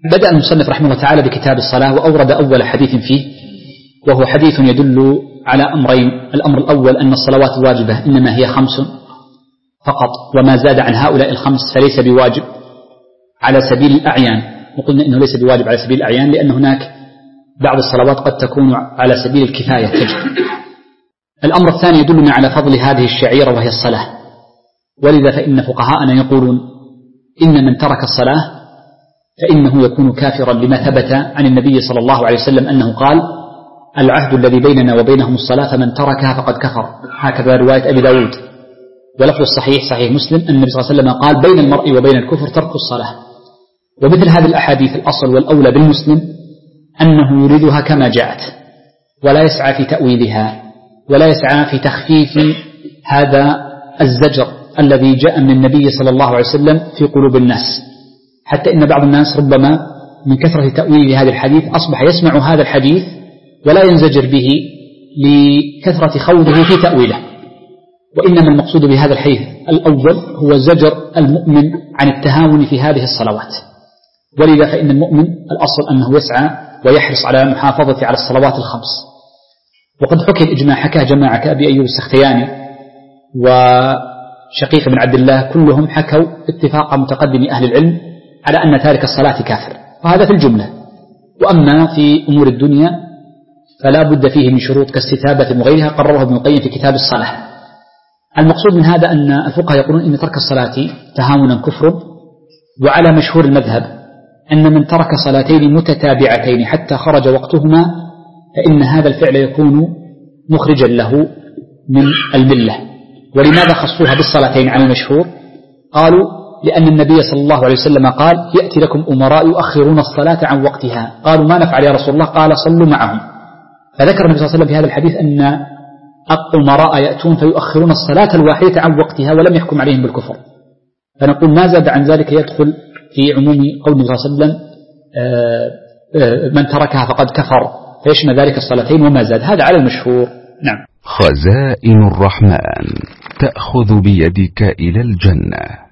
بدأ المصنف رحمه الله تعالى بكتاب الصلاة، وأورد أول حديث فيه، وهو حديث يدل على أمرين. الأمر الأول أن الصلوات الواجبة إنما هي 5 فقط، وما زاد عن هؤلاء ال5 فليس بواجب على سبيل الأعيان. وقلنا إنه ليس بواجب على سبيل الأعيان لأن هناك بعض الصلوات قد تكون على سبيل الكفاية تجب. الأمر الثاني يدلنا على فضل هذه الشعيرة وهي الصلاة، ولذا فإن فقهاءنا يقولون إن من ترك الصلاة فإنه يكون كافرا، لما ثبت عن النبي صلى الله عليه وسلم أنه قال: العهد الذي بيننا وبينهم الصلاة فمن تركها فقد كفر. هكذا رواية أبي داود. ولفظ الصحيح صحيح مسلم أن النبي صلى الله عليه وسلم قال: بين المرء وبين الكفر ترك الصلاة. ومثل هذه الأحاديث الأصل والأولى بالمسلم أنه يريدها كما جاءت، ولا يسعى في تأويلها، ولا يسعى في تخفيف هذا الزجر الذي جاء من النبي صلى الله عليه وسلم في قلوب الناس، حتى إن بعض الناس ربما من كثرة تأويل هذا الحديث أصبح يسمع هذا الحديث ولا ينزجر به لكثرة خوضه في تأويله. وإنما المقصود بهذا الحديث الأول هو زجر المؤمن عن التهاون في هذه الصلوات. ولذا فإن المؤمن الأصل أنه يسعى ويحرص على المحافظة على الصلوات ال5. وقد حكي الإجماع، حكى جماعة كأبي أيوب السختياني وشقيق بن عبد الله، كلهم حكوا اتفاق متقدم أهل العلم على أن تارك الصلاة كافر، وهذا في الجملة. وأما في أمور الدنيا فلا بد فيه من شروط كاستتابة وغيرها قرره ابن القيم في كتاب الصلاة. المقصود من هذا أن الفقهاء يقولون إن ترك الصلاة تهاونا كفر، وعلى مشهور المذهب أن من ترك صلاتين متتابعتين حتى خرج وقتهما فإن هذا الفعل يكون مخرجا له من الملة. ولماذا خصوها بالصلاتين على المشهور؟ قالوا لأن النبي صلى الله عليه وسلم قال: يأتي لكم أمراء يؤخرون الصلاة عن وقتها. قالوا: ما نفعل يا رسول الله؟ قال: صلوا معهم. فذكر النبي صلى الله عليه وسلم في هذا الحديث أن الأمراء يأتون فيؤخرون الصلاة الواحدة عن وقتها، ولم يحكم عليهم بالكفر. فنقول ما زاد عن ذلك يدخل في عموم قول النبي صلى الله عليه وسلم: من تركها فقد كفر، فيشمل ذلك الصلاتين وما زاد. هذا على المشهور. نعم. خزائن الرحمن تأخذ بيدك إلى الجنة.